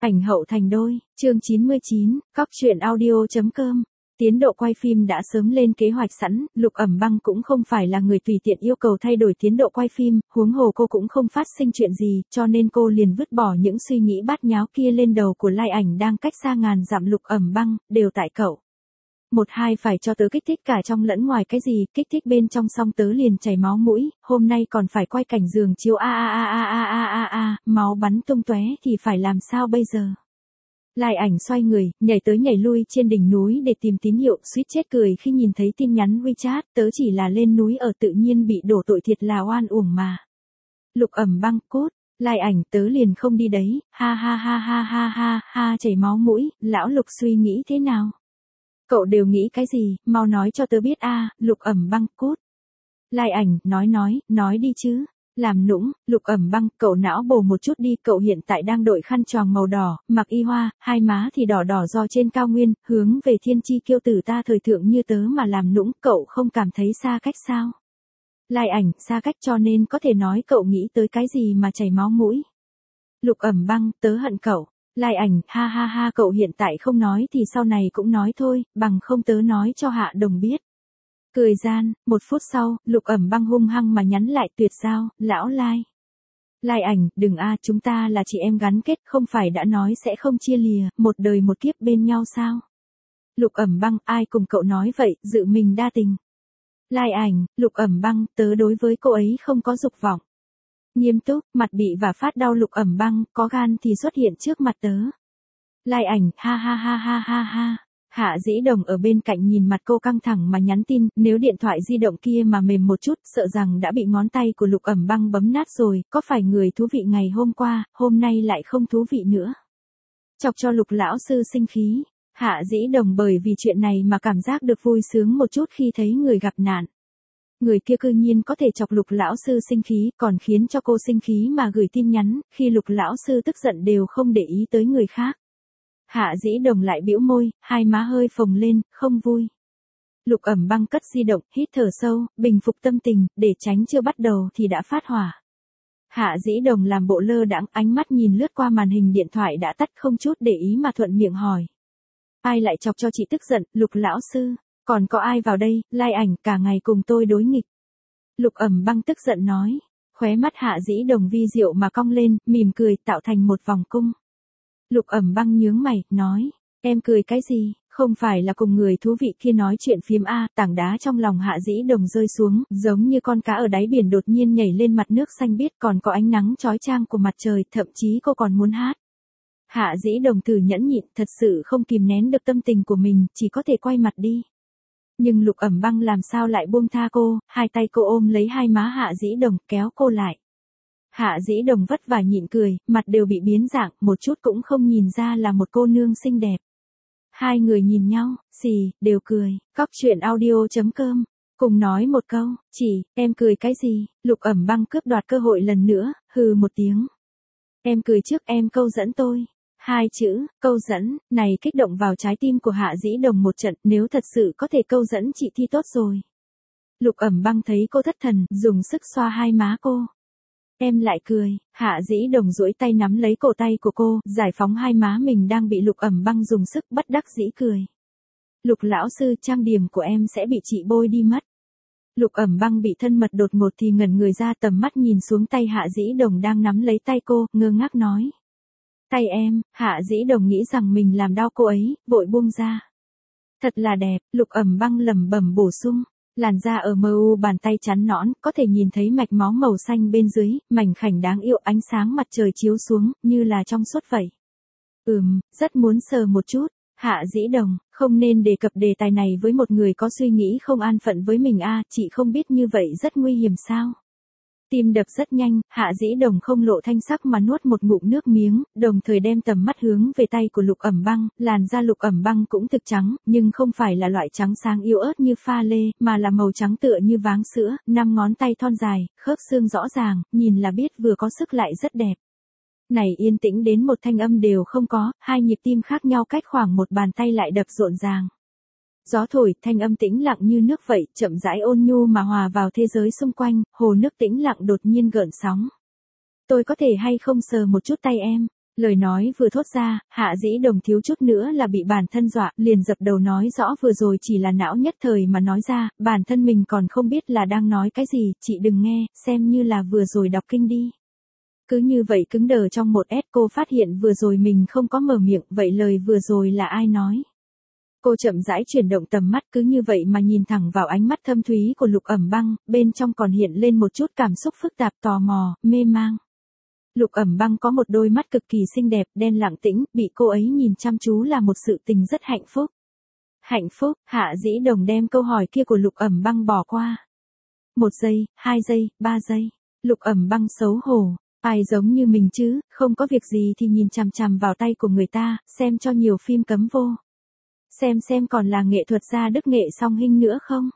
Ảnh hậu thành đôi, chương 99, cóc truyện audio.com. Tiến độ quay phim đã sớm lên kế hoạch sẵn, Lục Ẩm Băng cũng không phải là người tùy tiện yêu cầu thay đổi tiến độ quay phim, huống hồ cô cũng không phát sinh chuyện gì, cho nên cô liền vứt bỏ những suy nghĩ bát nháo kia lên đầu của Lai Ảnh đang cách xa ngàn dặm. Lục Ẩm Băng, đều tại cậu. Một hai phải cho tớ kích thích cả trong lẫn ngoài, cái gì kích thích bên trong xong tớ liền chảy máu mũi, hôm nay còn phải quay cảnh giường chiếu máu bắn tung tóe thì phải làm sao bây giờ. Lai Ảnh xoay người, nhảy tới nhảy lui trên đỉnh núi để tìm tín hiệu, suýt chết cười khi nhìn thấy tin nhắn WeChat, tớ chỉ là lên núi ở tự nhiên bị đổ tội thiệt là oan uổng mà. Lục Ẩm Băng, cốt. Lai Ảnh, tớ liền không đi đấy, ha chảy máu mũi, lão Lục suy nghĩ thế nào? Cậu đều nghĩ cái gì, mau nói cho tớ biết a. Lục Ẩm Băng, cốt. Lai Ảnh, nói đi chứ. Làm nũng. Lục Ẩm Băng, cậu não bổ một chút đi, cậu hiện tại đang đội khăn choàng màu đỏ, mặc y hoa, hai má thì đỏ đỏ do trên cao nguyên, hướng về thiên chi kiêu tử ta thời thượng như tớ mà làm nũng, cậu không cảm thấy xa cách sao? Lai Ảnh, xa cách cho nên có thể nói cậu nghĩ tới cái gì mà chảy máu mũi. Lục Ẩm Băng, tớ hận cậu. Lai Ảnh, ha, cậu hiện tại không nói thì sau này cũng nói thôi, bằng không tớ nói cho Hạ Đồng biết. Cười gian, một phút sau, Lục Ẩm Băng hung hăng mà nhắn lại, tuyệt giao, lão Lai. Lai Ảnh, đừng chúng ta là chị em gắn kết, không phải đã nói sẽ không chia lìa, một đời một kiếp bên nhau sao? Lục Ẩm Băng, ai cùng cậu nói vậy, dự mình đa tình. Lai Ảnh, Lục Ẩm Băng, tớ đối với cô ấy không có dục vọng. Nghiêm túc, mặt bị và phát đau. Lục Ẩm Băng, có gan thì xuất hiện trước mặt tớ. Lai Ảnh, ha. Hạ Dĩ Đồng ở bên cạnh nhìn mặt cô căng thẳng mà nhắn tin, nếu điện thoại di động kia mà mềm một chút, sợ rằng đã bị ngón tay của Lục Ẩm Băng bấm nát rồi, có phải người thú vị ngày hôm qua, hôm nay lại không thú vị nữa. Chọc cho Lục lão sư sinh khí. Hạ Dĩ Đồng bởi vì chuyện này mà cảm giác được vui sướng một chút khi thấy người gặp nạn. Người kia cư nhiên có thể chọc Lục lão sư sinh khí, còn khiến cho cô sinh khí mà gửi tin nhắn, khi Lục lão sư tức giận đều không để ý tới người khác. Hạ Dĩ Đồng lại bĩu môi, hai má hơi phồng lên, không vui. Lục Ẩm Băng cất di động, hít thở sâu, bình phục tâm tình, để tránh chưa bắt đầu thì đã phát hỏa. Hạ Dĩ Đồng làm bộ lơ đãng, ánh mắt nhìn lướt qua màn hình điện thoại đã tắt, không chút để ý mà thuận miệng hỏi. Ai lại chọc cho chị tức giận? Lục lão sư. Còn có ai vào đây? Lai Ảnh, cả ngày cùng tôi đối nghịch. Lục Ẩm Băng tức giận nói. Khóe mắt Hạ Dĩ Đồng vi diệu mà cong lên, mỉm cười, tạo thành một vòng cung. Lục Ẩm Băng nhướng mày, nói. Em cười cái gì? Không phải là cùng người thú vị kia nói chuyện phiếm a. Tảng đá trong lòng Hạ Dĩ Đồng rơi xuống, giống như con cá ở đáy biển đột nhiên nhảy lên mặt nước xanh biếc, còn có ánh nắng chói chang của mặt trời, thậm chí cô còn muốn hát. Hạ Dĩ Đồng thử nhẫn nhịn, thật sự không kìm nén được tâm tình của mình, chỉ có thể quay mặt đi. Nhưng Lục Ẩm Băng làm sao lại buông tha cô, hai tay cô ôm lấy hai má Hạ Dĩ Đồng, kéo cô lại. Hạ Dĩ Đồng vất vả nhịn cười, mặt đều bị biến dạng, một chút cũng không nhìn ra là một cô nương xinh đẹp. Hai người nhìn nhau, đều cười. Cóc truyện audio.com. Cùng nói một câu, em cười cái gì? Lục Ẩm Băng cướp đoạt cơ hội lần nữa, hừ một tiếng. Em cười trước, em câu dẫn tôi. Hai chữ, câu dẫn, này kích động vào trái tim của Hạ Dĩ Đồng một trận, nếu thật sự có thể câu dẫn chị thì tốt rồi. Lục Ẩm Băng thấy cô thất thần, dùng sức xoa hai má cô. Em lại cười. Hạ Dĩ Đồng duỗi tay nắm lấy cổ tay của cô, giải phóng hai má mình đang bị Lục Ẩm Băng dùng sức, bất đắc dĩ cười. Lục lão sư, trang điểm của em sẽ bị chị bôi đi mất. Lục Ẩm Băng bị thân mật đột ngột thì ngẩn người ra, tầm mắt nhìn xuống tay Hạ Dĩ Đồng đang nắm lấy tay cô, ngơ ngác nói. Tay em. Hạ Dĩ Đồng nghĩ rằng mình làm đau cô ấy, vội buông ra. Thật là đẹp. Lục Ẩm Băng lẩm bẩm bổ sung. Làn da ở MU bàn tay trắng nõn, có thể nhìn thấy mạch máu màu xanh bên dưới, mảnh khảnh đáng yêu, ánh sáng mặt trời chiếu xuống, như là trong suốt vậy. Rất muốn sờ một chút. Hạ Dĩ Đồng, không nên đề cập đề tài này với một người có suy nghĩ không an phận với mình a. Chị không biết như vậy rất nguy hiểm sao? Tim đập rất nhanh, Hạ Dĩ Đồng không lộ thanh sắc mà nuốt một ngụm nước miếng, đồng thời đem tầm mắt hướng về tay của Lục Ẩm Băng. Làn da Lục Ẩm Băng cũng thực trắng, nhưng không phải là loại trắng sáng yếu ớt như pha lê, mà là màu trắng tựa như váng sữa, 5 ngón tay thon dài, khớp xương rõ ràng, nhìn là biết vừa có sức lại rất đẹp. Này yên tĩnh đến một thanh âm đều không có, hai nhịp tim khác nhau cách khoảng một bàn tay lại đập rộn ràng. Gió thổi, thanh âm tĩnh lặng như nước vậy, chậm rãi ôn nhu mà hòa vào thế giới xung quanh, hồ nước tĩnh lặng đột nhiên gợn sóng. Tôi có thể hay không sờ một chút tay em? Lời nói vừa thốt ra, Hạ Dĩ Đồng thiếu chút nữa là bị bản thân dọa, liền dập đầu nói rõ vừa rồi chỉ là não nhất thời mà nói ra, bản thân mình còn không biết là đang nói cái gì, chị đừng nghe, xem như là vừa rồi đọc kinh đi. Cứ như vậy cứng đờ trong một S cô phát hiện vừa rồi mình không có mở miệng, vậy lời vừa rồi là ai nói? Cô chậm rãi chuyển động tầm mắt cứ như vậy mà nhìn thẳng vào ánh mắt thâm thúy của Lục Ẩm Băng, bên trong còn hiện lên một chút cảm xúc phức tạp tò mò, mê mang. Lục Ẩm Băng có một đôi mắt cực kỳ xinh đẹp, đen lặng tĩnh, bị cô ấy nhìn chăm chú là một sự tình rất hạnh phúc. Hạnh phúc, Hạ Dĩ Đồng đem câu hỏi kia của Lục Ẩm Băng bỏ qua. 1 giây, 2 giây, 3 giây. Lục Ẩm Băng xấu hổ. Ai giống như mình chứ, không có việc gì thì nhìn chằm chằm vào tay của người ta, xem cho nhiều phim cấm vô. Xem còn là nghệ thuật gia đức nghệ song hình nữa không?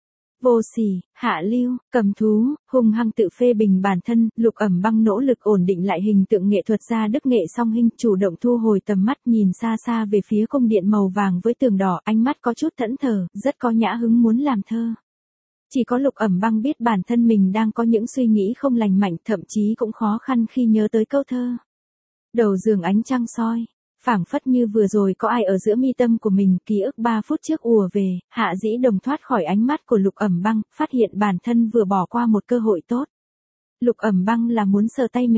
Vô sỉ, hạ lưu, cầm thú, hung hăng tự phê bình bản thân, Lục Ẩm Băng nỗ lực ổn định lại hình tượng nghệ thuật gia đức nghệ song hình, chủ động thu hồi tầm mắt nhìn xa xa về phía cung điện màu vàng với tường đỏ, ánh mắt có chút thẫn thờ, rất có nhã hứng muốn làm thơ. Chỉ có Lục Ẩm Băng biết bản thân mình đang có những suy nghĩ không lành mạnh, thậm chí cũng khó khăn khi nhớ tới câu thơ. Đầu giường ánh trăng soi, phảng phất như vừa rồi có ai ở giữa mi tâm của mình, ký ức 3 phút trước ùa về, Hạ Dĩ Đồng thoát khỏi ánh mắt của Lục Ẩm Băng, phát hiện bản thân vừa bỏ qua một cơ hội tốt. Lục Ẩm Băng là muốn sờ tay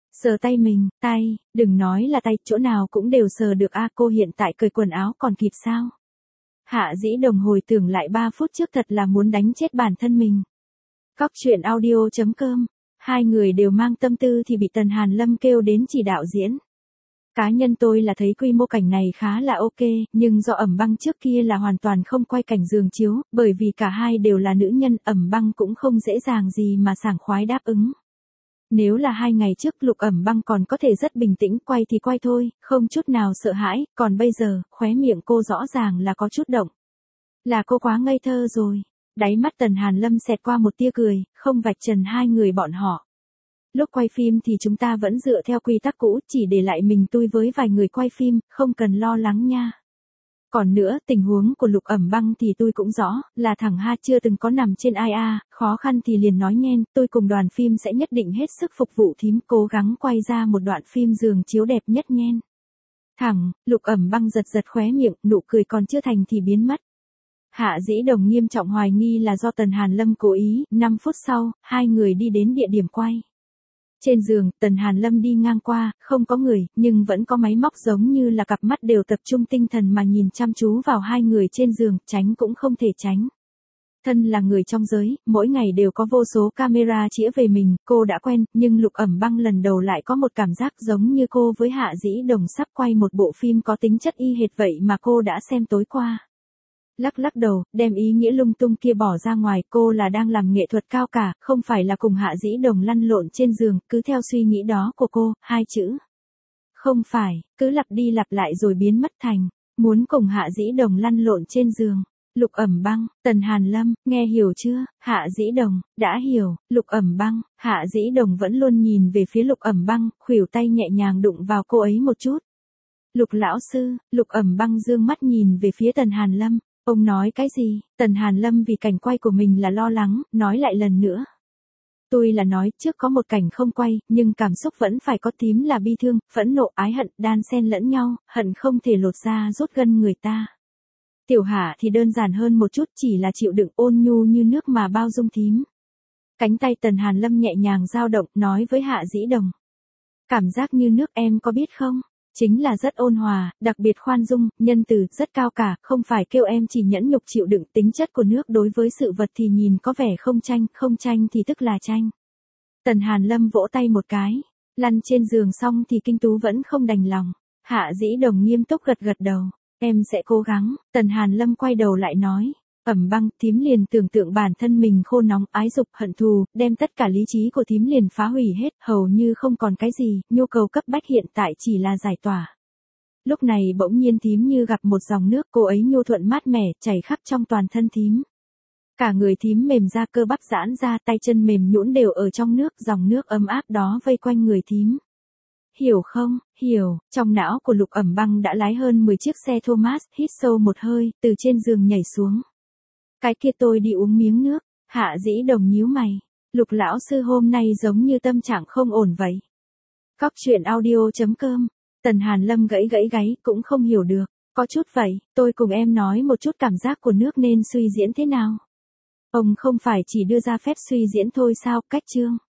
mình, tay, đừng nói là tay, chỗ nào cũng đều sờ được a, cô hiện tại cởi quần áo còn kịp sao? Hạ Dĩ Đồng hồi tưởng lại 3 phút trước thật là muốn đánh chết bản thân mình. Cóc truyện audio.com, hai người đều mang tâm tư thì bị Tần Hàn Lâm kêu đến chỉ đạo diễn. Cá nhân tôi là thấy quy mô cảnh này khá là ok, nhưng do Ẩm Băng trước kia là hoàn toàn không quay cảnh giường chiếu, bởi vì cả hai đều là nữ nhân, Ẩm Băng cũng không dễ dàng gì mà sảng khoái đáp ứng. Nếu là 2 ngày trước Lục Ẩm Băng còn có thể rất bình tĩnh, quay thì quay thôi, không chút nào sợ hãi, còn bây giờ, khóe miệng cô rõ ràng là có chút động. Là cô quá ngây thơ rồi. Đáy mắt Tần Hàn Lâm xẹt qua một tia cười, không vạch trần hai người bọn họ. Lúc quay phim thì chúng ta vẫn dựa theo quy tắc cũ, chỉ để lại mình tôi với vài người quay phim, không cần lo lắng nha. Còn nữa, tình huống của Lục Ẩm Băng thì tôi cũng rõ, là thằng ha chưa từng có nằm trên ai a, khó khăn thì liền nói nhen, tôi cùng đoàn phim sẽ nhất định hết sức phục vụ thím, cố gắng quay ra một đoạn phim giường chiếu đẹp nhất nhen. Thằng, Lục Ẩm Băng giật giật khóe miệng, nụ cười còn chưa thành thì biến mất. Hạ Dĩ Đồng nghiêm trọng hoài nghi là do Tần Hàn Lâm cố ý, 5 phút sau, hai người đi đến địa điểm quay. Trên giường, Tần Hàn Lâm đi ngang qua, không có người, nhưng vẫn có máy móc giống như là cặp mắt đều tập trung tinh thần mà nhìn chăm chú vào hai người trên giường, tránh cũng không thể tránh. Thân là người trong giới, mỗi ngày đều có vô số camera chĩa về mình, cô đã quen, nhưng Lục Ẩm Băng lần đầu lại có một cảm giác giống như cô với Hạ Dĩ Đồng sắp quay một bộ phim có tính chất y hệt vậy mà cô đã xem tối qua. Lắc đầu, đem ý nghĩa lung tung kia bỏ ra ngoài, cô là đang làm nghệ thuật cao cả, không phải là cùng Hạ Dĩ Đồng lăn lộn trên giường, cứ theo suy nghĩ đó của cô, hai chữ. Không phải, cứ lặp đi lặp lại rồi biến mất thành, muốn cùng Hạ Dĩ Đồng lăn lộn trên giường. Lục Ẩm Băng, Tần Hàn Lâm, nghe hiểu chưa? Hạ Dĩ Đồng, đã hiểu, Lục Ẩm Băng, Hạ Dĩ Đồng vẫn luôn nhìn về phía Lục Ẩm Băng, khuỷu tay nhẹ nhàng đụng vào cô ấy một chút. Lục lão sư, Lục Ẩm Băng dương mắt nhìn về phía Tần Hàn Lâm. Ông nói cái gì? Tần Hàn Lâm vì cảnh quay của mình là lo lắng, nói lại lần nữa. Tôi là nói trước có một cảnh không quay, nhưng cảm xúc vẫn phải có, tím là bi thương, phẫn nộ, ái hận, đan xen lẫn nhau, hận không thể lột ra rút gân người ta. Tiểu Hạ thì đơn giản hơn một chút, chỉ là chịu đựng, ôn nhu như nước mà bao dung thím. Cánh tay Tần Hàn Lâm nhẹ nhàng dao động, nói với Hạ Dĩ Đồng. Cảm giác như nước em có biết không? Chính là rất ôn hòa, đặc biệt khoan dung, nhân từ, rất cao cả, không phải kêu em chỉ nhẫn nhục chịu đựng, tính chất của nước đối với sự vật thì nhìn có vẻ không tranh thì tức là tranh. Tần Hàn Lâm vỗ tay một cái, lăn trên giường xong thì Kinh Tú vẫn không đành lòng. Hạ Dĩ Đồng nghiêm túc gật gật đầu, em sẽ cố gắng. Tần Hàn Lâm quay đầu lại nói. Ẩm Băng, thím liền tưởng tượng bản thân mình khô nóng, ái dục, hận thù, đem tất cả lý trí của thím liền phá hủy hết, hầu như không còn cái gì, nhu cầu cấp bách hiện tại chỉ là giải tỏa. Lúc này bỗng nhiên thím như gặp một dòng nước, cô ấy nhu thuận mát mẻ, chảy khắp trong toàn thân thím. Cả người thím mềm ra, cơ bắp giãn ra, tay chân mềm nhũn đều ở trong nước, dòng nước ấm áp đó vây quanh người thím. Hiểu không? Hiểu, trong não của Lục Ẩm Băng đã lái hơn 10 chiếc xe Thomas, hít sâu một hơi, từ trên giường nhảy xuống. Cái kia tôi đi uống miếng nước. Hạ Dĩ Đồng nhíu mày. Lục lão sư hôm nay giống như tâm trạng không ổn vậy. Cóc truyện audio.com Tần Hàn Lâm gãy gãy gáy, cũng không hiểu được. Có chút vậy, tôi cùng em nói một chút cảm giác của nước nên suy diễn thế nào. Ông không phải chỉ đưa ra phép suy diễn thôi sao, cách chương.